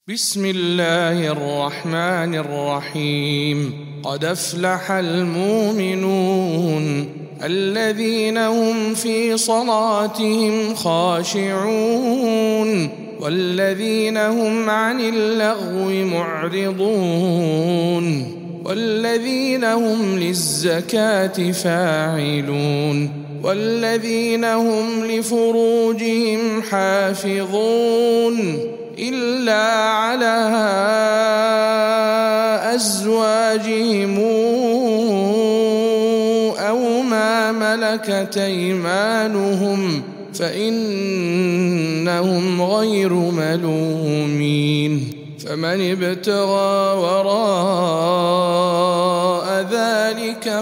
بسم الله الرحمن الرحيم. قد أفلح المؤمنون الذين هم في صلاتهم خاشعون والذين هم عن اللغو معرضون والذين هم للزكاة فاعلون والذين هم لفروجهم حافظون إلا على أزواجهم أو ما ملكت أيمانهم فإنهم غير ملومين. فمن ابتغى وراء ذلك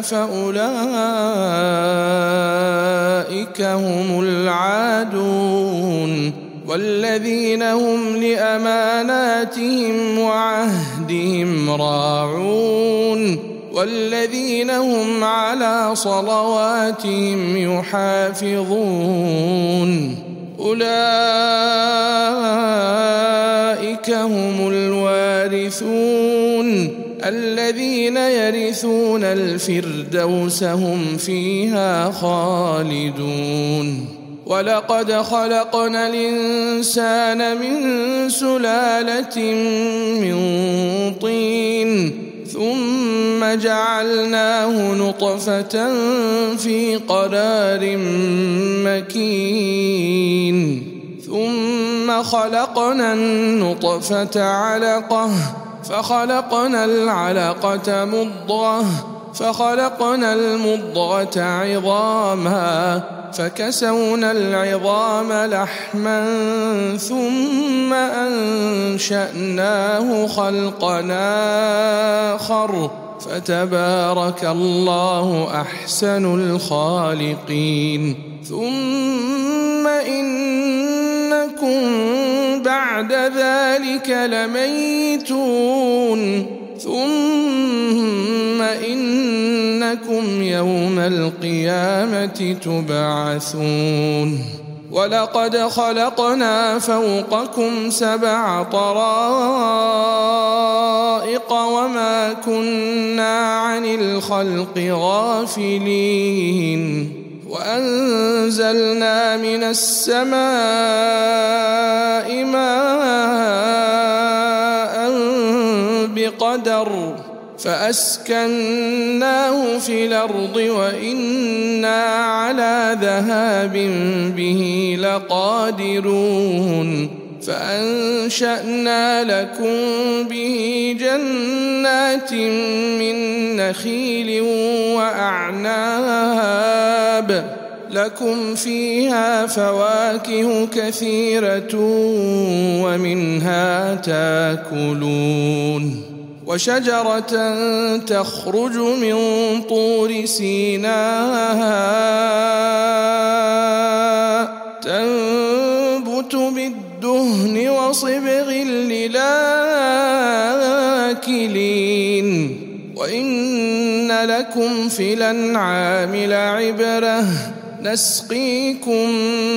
فأولئك هم العادون والذين هم لأماناتهم وعهدهم راعون والذين هم على صلواتهم يحافظون أولئك هم الوارثون الذين يرثون الفردوس هم فيها خالدون. ولقد خلقنا الإنسان من سلالة من طين ثم جعلناه نطفة في قرار مكين ثم خلقنا النطفة علقة فخلقنا العلقة مضغة فخلقنا المضغة عظاما فكسونا العظام لحما ثم أنشأناه خلقا آخر فتبارك الله أحسن الخالقين. ثم إنكم بعد ذلك لميتون ثم إنكم يوم القيامة تبعثون. ولقد خلقنا فوقكم 7 طرائق وما كنا عن الخلق غافلين وأنزلنا من السماء ماء بقدر فأسكناه في الأرض وإنا على ذهاب به لقادرون فأنشأنا لكم به جنات من نخيل وأعناب لكم فيها فواكه كثيرة ومنها تاكلون. وشجرة تخرج من طور سيناء تنبت بالدهن وصبغ للآكلين وإن لكم في الأنعام لعبرة نسقيكم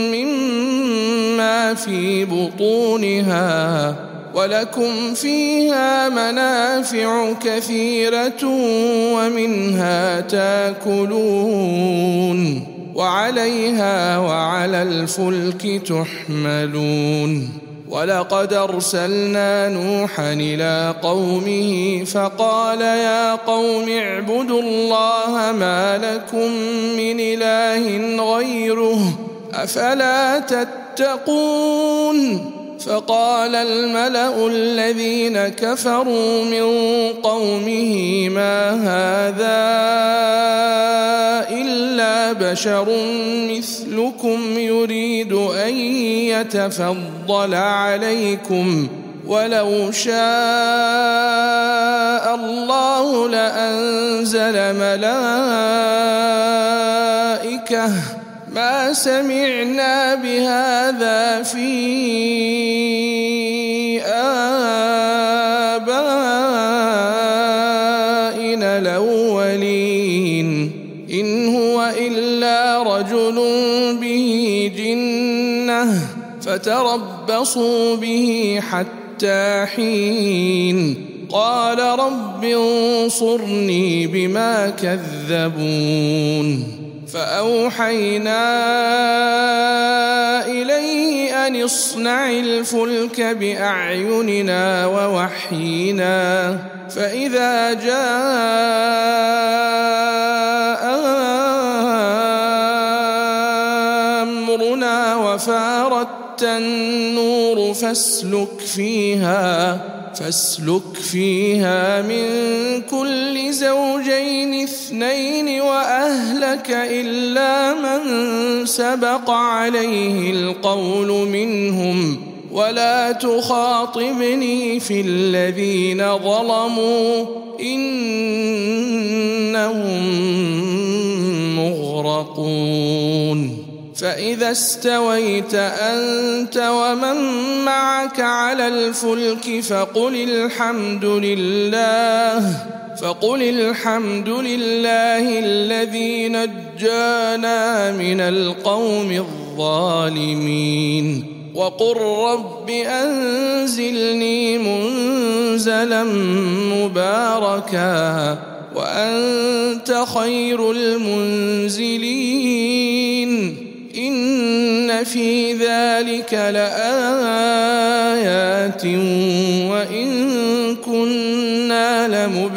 مما في بطونها ولكم فيها منافع كثيرة ومنها تاكلون وعليها وعلى الفلك تحملون. ولقد أرسلنا نوحا إلى قومه فقال يا قوم اعبدوا الله ما لكم من إله غيره أفلا تتقون. فقال الملأ الذين كفروا من قومه ما هذا إلا بشر مثلكم يريد أن يتفضل عليكم ولو شاء الله لأنزل ملائكة ما سمعنا بهذا في آبائنا الأولين إن هو إلا رجل به جنة فتربصوا به حتى حتى حين قال رب انصرني بما كذبون فأوحينا إليه أن اصنع الفلك بأعيننا ووحينا فإذا جاء أمرنا وفارت النور فاسلك فيها من كل زوجين 2 وأهلك إلا من سبق عليه القول منهم ولا تخاطبني في الذين ظلموا إنهم مغرقون فإذا استويت أنت ومن معك على الفلك فقل الحمد لله الذي نجانا من القوم الظالمين وقل رب أنزلني منزلا مباركا وأنت خير المنزلين إن في ذلك لآيات وإن كنا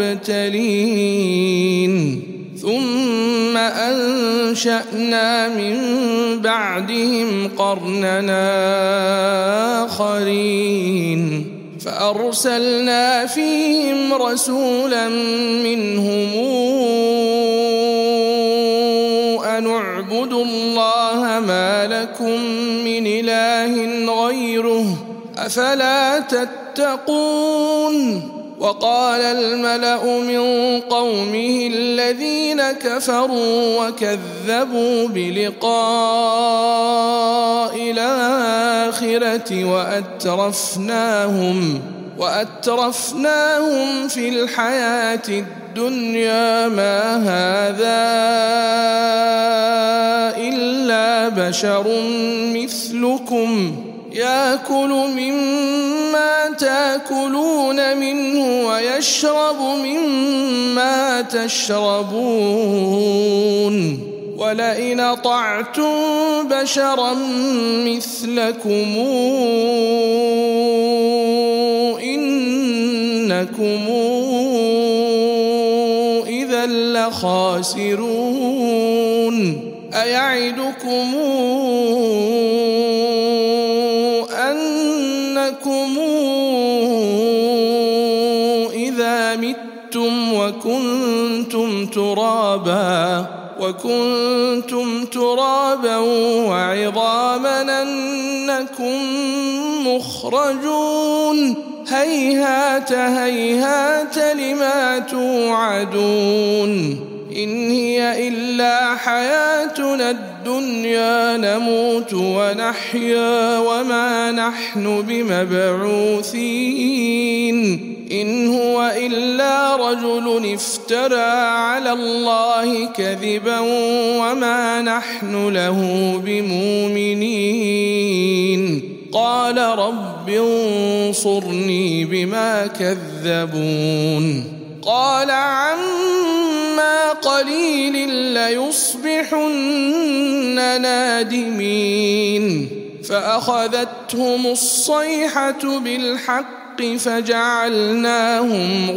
لمبتلين ثم أنشأنا من بعدهم قرننا آخرين فأرسلنا فيهم رسولا منهم أن اعبدوا الله ما لكم من إله غيره أفلا تتقون وقال الملأ من قومه الذين كفروا وكذبوا بلقاء الآخرة وأترفناهم في الحياة الدنيا ما هذا إلا بشر مثلكم يأكل مما تأكلون منه ويشرب مما تشربون ولئن أطعتم بشرا مثلكم إنكم إذا لخاسرون أيعدكم أنكم إذا متم وكنتم ترابا وعظاما أنكم مخرجون هيهات لما توعدون إن هي إلا حياتنا الدنيا نموت ونحيا وما نحن بمبعوثين إن هو إلا رجل افترى على الله كذبا وما نحن له بمؤمنين قال رب انصرني بما كذبون قال عما قليل ليصبحن نادمين فأخذتهم الصيحة بالحق فجعلناهم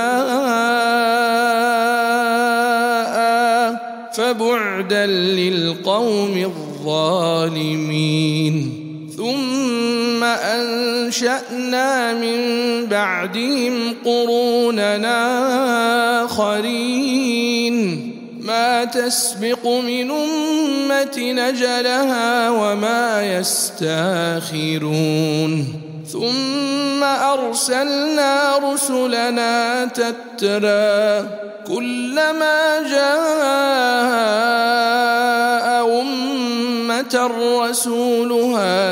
غثاء فبعدا للقوم الظالمين ثم أنشأنا من بعدهم قروننا آخرين ما تسبق من أمة نجلها وما يستاخرون ثم أرسلنا رسلنا تترى كلما جاء أمة رسولها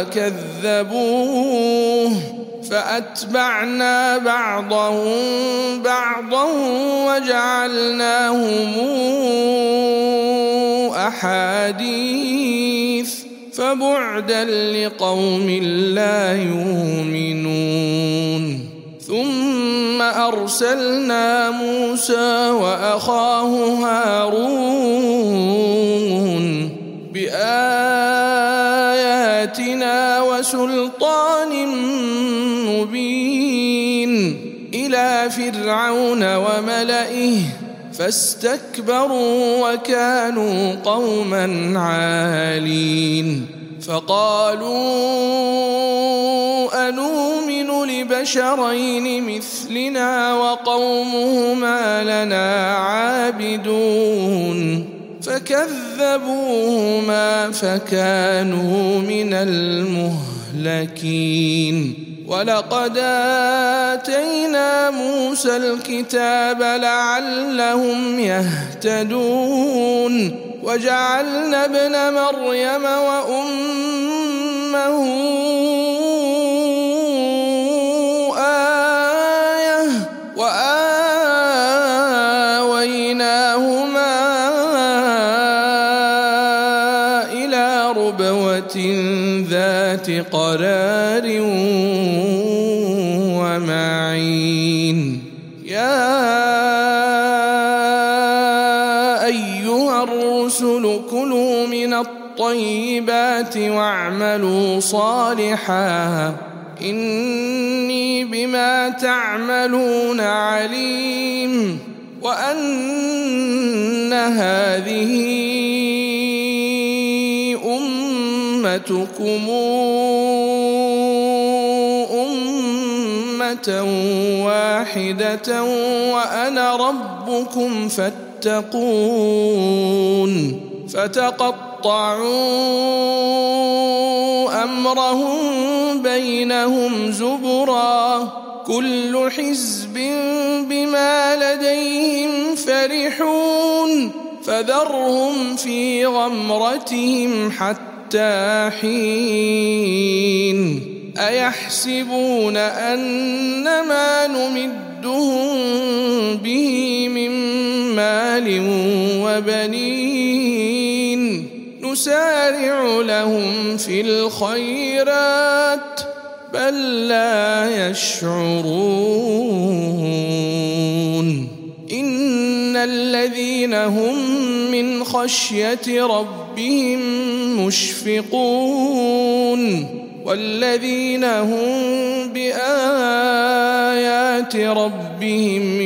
كذبوه فأتبعنا بعضهم بعضا وجعلناهم أحاديث فبعدا لقوم لا يؤمنون. أرسلنا موسى وأخاه هارون بآياتنا وسلطان مبين إلى فرعون وملئه فاستكبروا وكانوا قوما عالين فقالوا أنؤمن لبشرين مثلنا وقومهما لنا عابدون فكذبوهما فكانوا من المهلكين ولقد آتينا موسى الكتاب لعلهم يهتدون وجعلنا ابن مريم وأمه آية وآويناهما إلى ربوة ذات قرار ومعين يا أيها الرسل كلوا من الطيبات واعملوا صالحا إني بما تعملون عليم وأن هذه أمتكم أمة واحدة وأنا ربكم فاتقون فتقطعوا أمرهم بينهم زبرا كل حزب بما لديهم فرحون فذرهم في غمرتهم حتى حين أيحسبون أنما نمدهم به من مال وبنين نسارع لهم في الخيرات بل لا يشعرون إن الذين هم من خشية ربهم مشفقون والذين هم بآيات ربهم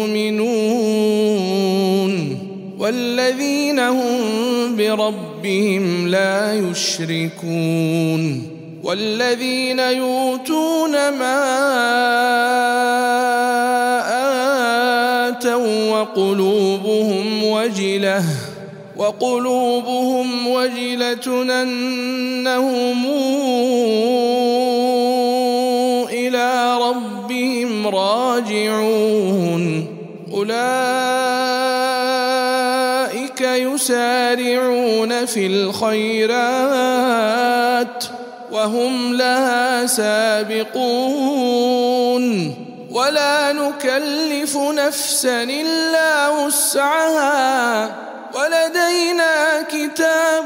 يؤمنون والذين هم بربهم لا يشركون والذين يؤتون ما آتوا وقلوبهم وجلة أنهم إلى ربهم راجعون أولئك يسارعون في الخيرات وهم لها سابقون ولا نكلف نفسا إلا وسعها ولدينا كتاب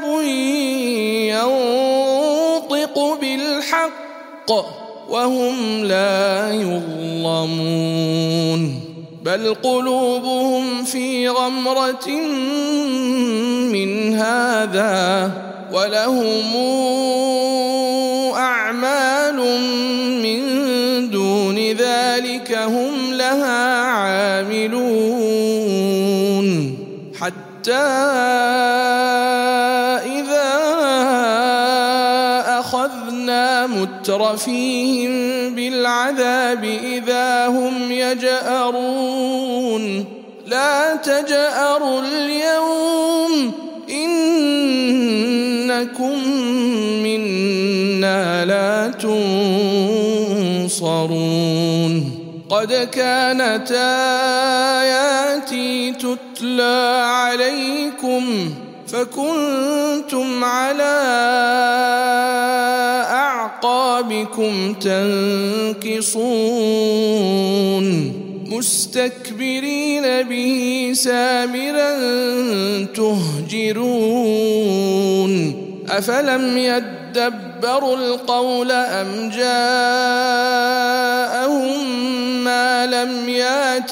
ينطق بالحق وهم لا يظلمون بل قلوبهم في غمرة من هذا ولهم أعمال من دون ذلك هم لها عاملون حتى إذا أخذنا مترفيهم بالعذاب إذا هم يجأرون لا تجأروا اليوم إنكم منا لا تنصرون قد كانت آياتي تتلى عليكم فكنتم على أعقابكم تنكصون مستكبرين به سامرا تهجرون أفلم يدبروا القول أم جاءهم ما لم ألم يات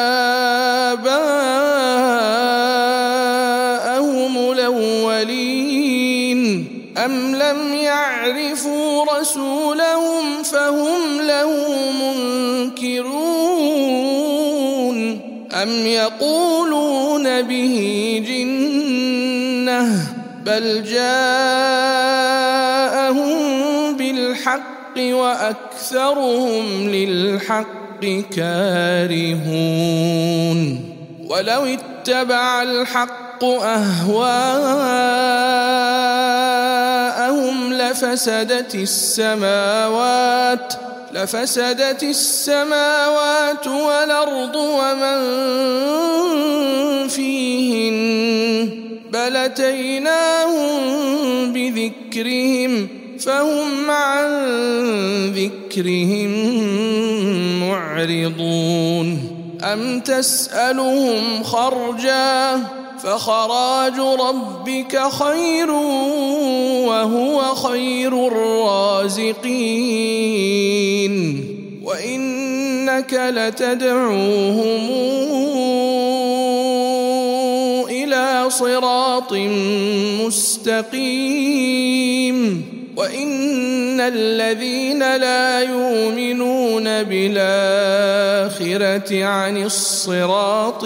آباءهم الأولين أم لم يعرفوا رسولهم فهم له منكرون أم يقولون به جنة بل جاءهم بالحق وأكثرهم للحق كارهون ولو اتبع الحق أهواءهم لفسدت السماوات والأرض ومن فيهن بل أتيناهم بذكرهم فهم عن ذكرهم معرضون أم تسألهم خرجا فخراج ربك خير وهو خير الرازقين وإنك لتدعوهم إلى صراط مستقيم وإن الذين لا يؤمنون بالآخرة عن الصراط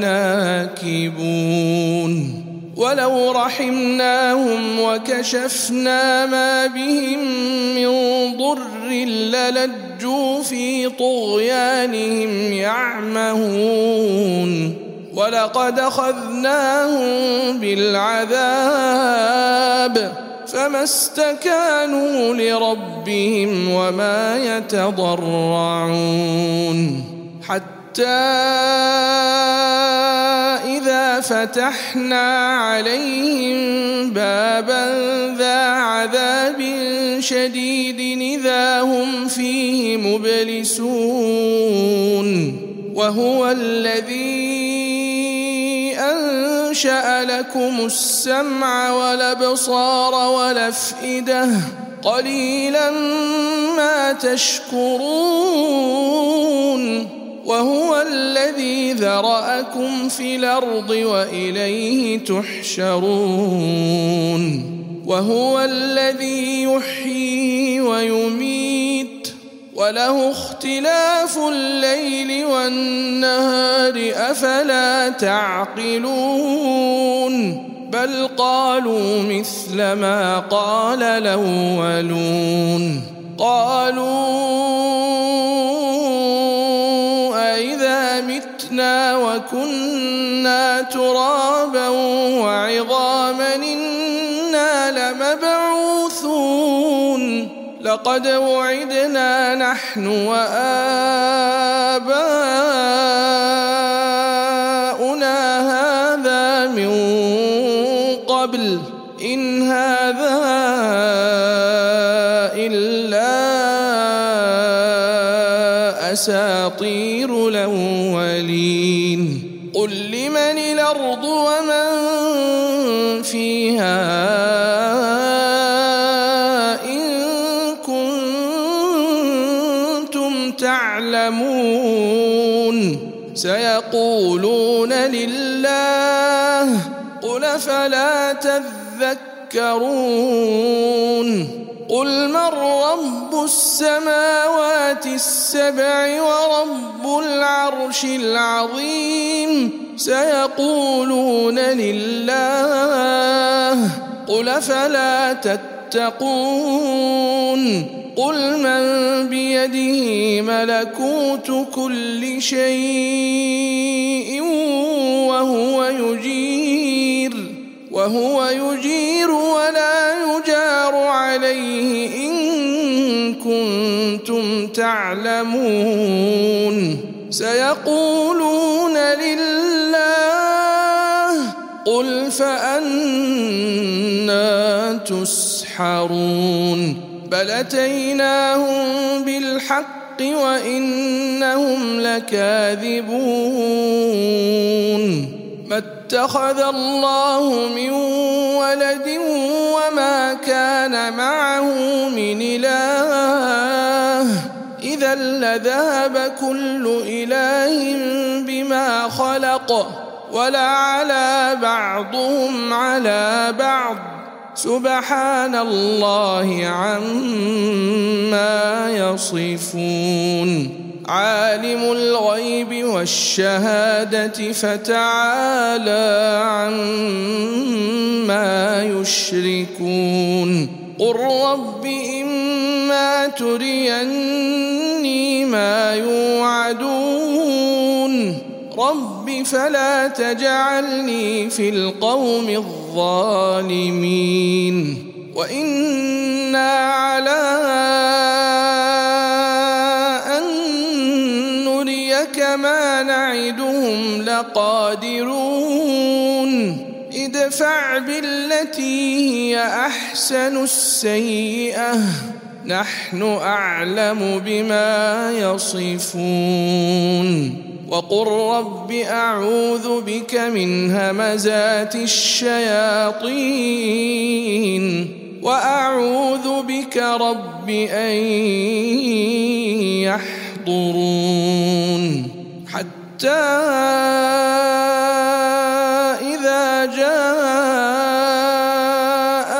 لناكبون ولو رحمناهم وكشفنا ما بهم من ضر للجوا في طغيانهم يعمهون ولقد أخذناهم بالعذاب فما استكانوا لربهم وما يتضرعون حتى إذا فتحنا عليهم بابا ذا عذاب شديد إذا هم فيه مبلسون وهو الذي أنشأ لكم السمع والأبصار والأفئدة قليلا ما تشكرون وهو الذي ذرأكم في الأرض وإليه تحشرون وهو الذي يحيي ويميت وله اختلاف الليل والنهار أفلا تعقلون بل قالوا مثل ما قال الأولون قالوا أئذا متنا وكنا ترابا وعظاما إنا لمبعوثون لقد وعدنا نحن وآباؤنا هذا من قبل إن هذا إلا أساطير الأولين قل لمن الأرض ومن فيها تعلمون سيقولون لله قل فلا تذكرون قل من رب السماوات السبع ورب العرش العظيم سيقولون لله قل فلا تتقون قل من بيده ملكوت كل شيء وهو يجير ولا يجار عليه إن كنتم تعلمون سيقولون لله قل فأنى تسحرون بل أتيناهم بالحق وإنهم لكاذبون ما اتخذ الله من ولد وما كان معه من إله إذا إذا لذهب كل إله بما خلق ولعلى بعضهم على بعض سبحان الله عما يصفون عالم الغيب والشهادة فتعالى عما يشركون قل رب إما تريني ما يوعدون رب فلا تجعلني في القوم الظالمين وإنا على أن نريك ما نعدهم لقادرون ادفع بالتي هي أحسن السيئة نحن أعلم بما يصفون وقل رب أعوذ بك من همزات الشياطين وأعوذ بك رب أن يحضرون حتى إذا جاء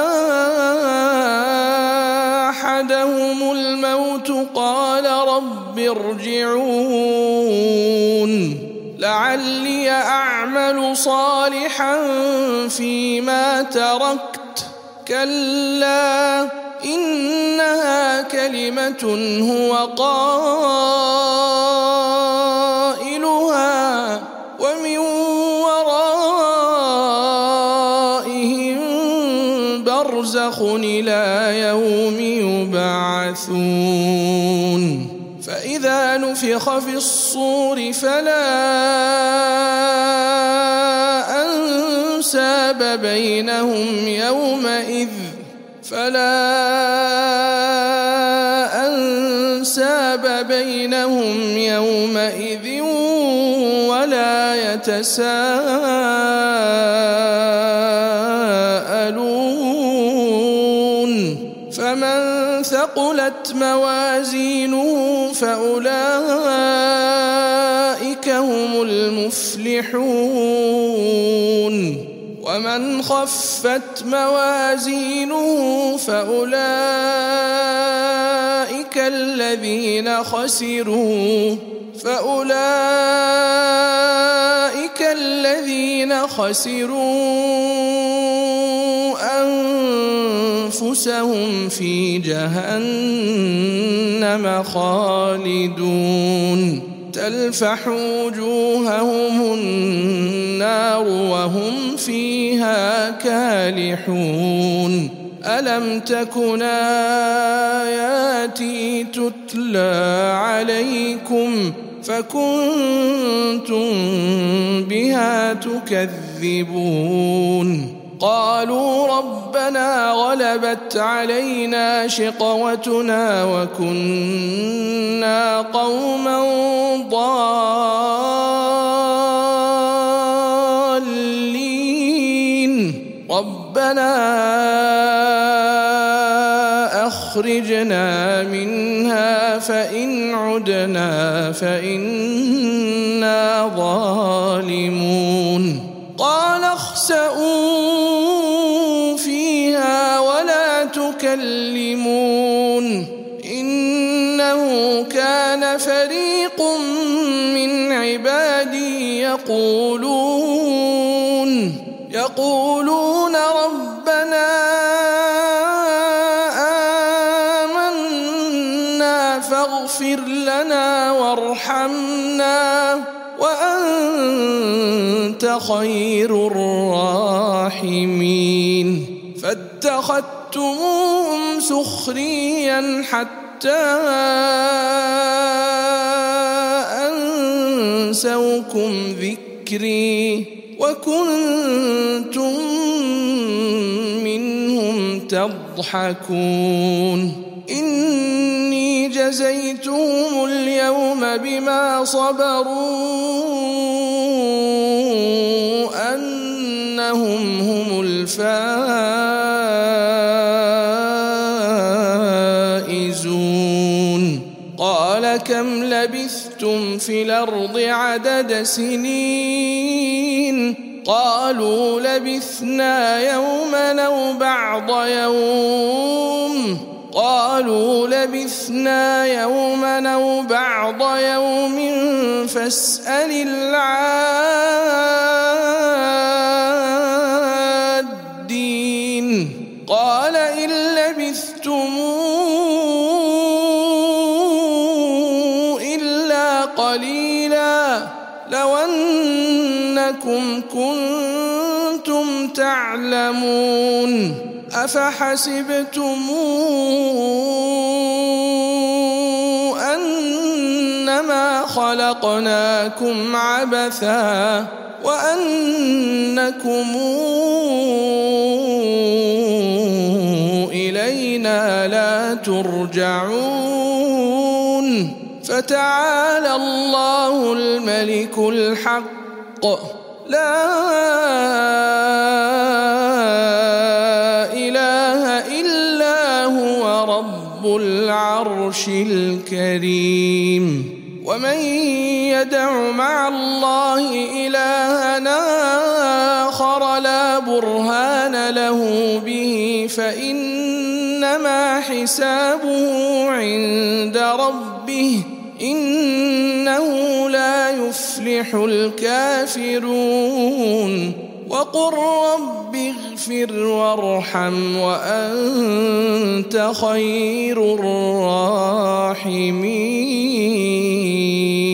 أحدهم الموت قال رب ارجعون لعلي أعمل صالحا فيما تركت كلا إنها كلمة هو قائلها ومن ورائهم برزخ إلى يوم يبعثون فإذا نفخ في الصور فلا أنساب بينهم يومئذ ولا يتساءلون فمن ثقلت موازينه فأولئك هم المفلحون ومن خفت موازينه فأولئك الذين خسروا أنفسهم في جهنم خالدون تلفح وجوههم النار وهم فيها كالحون ألم تكن آياتي تتلى عليكم فكنتم بها تكذبون قالوا ربنا غلبت علينا شقوتنا وكنا قوما ضالين ربنا أخرجنا منها فإن عدنا فإنا ظالمون قال اخسئوا فيها ولا تكلمون إنه كان فريق من عبادي يقولون ربنا آمنا فاغفر لنا وارحمنا وأنت خير الراحمين فاتخذتموهم سخريا حتى أنسوكم ذكري وكنتم منهم تضحكون إني جزيتهم اليوم بما صبروا أنهم هم الفائزون قال لبثتم في الأرض عدد سنين قالوا لبثنا يوما أو بعض يوم قالوا لبثنا يوما أو بعض يوم فاسأل العادين قال إن لبثتم إلا قليلا لو أنكم كنتم تعلمون أفحسبتم أنما خلقناكم عبثا وأنكم إلينا لا ترجعون فتعالى الله الملك الحق لا إله إلا هو رب العرش الكريم ومن يدع مع الله إلهًا آخر لا برهان له به فإنما حسابه عند ربه إنه لا يفلح الكافرون وقل رب اغفر وارحم وأنت خير الراحمين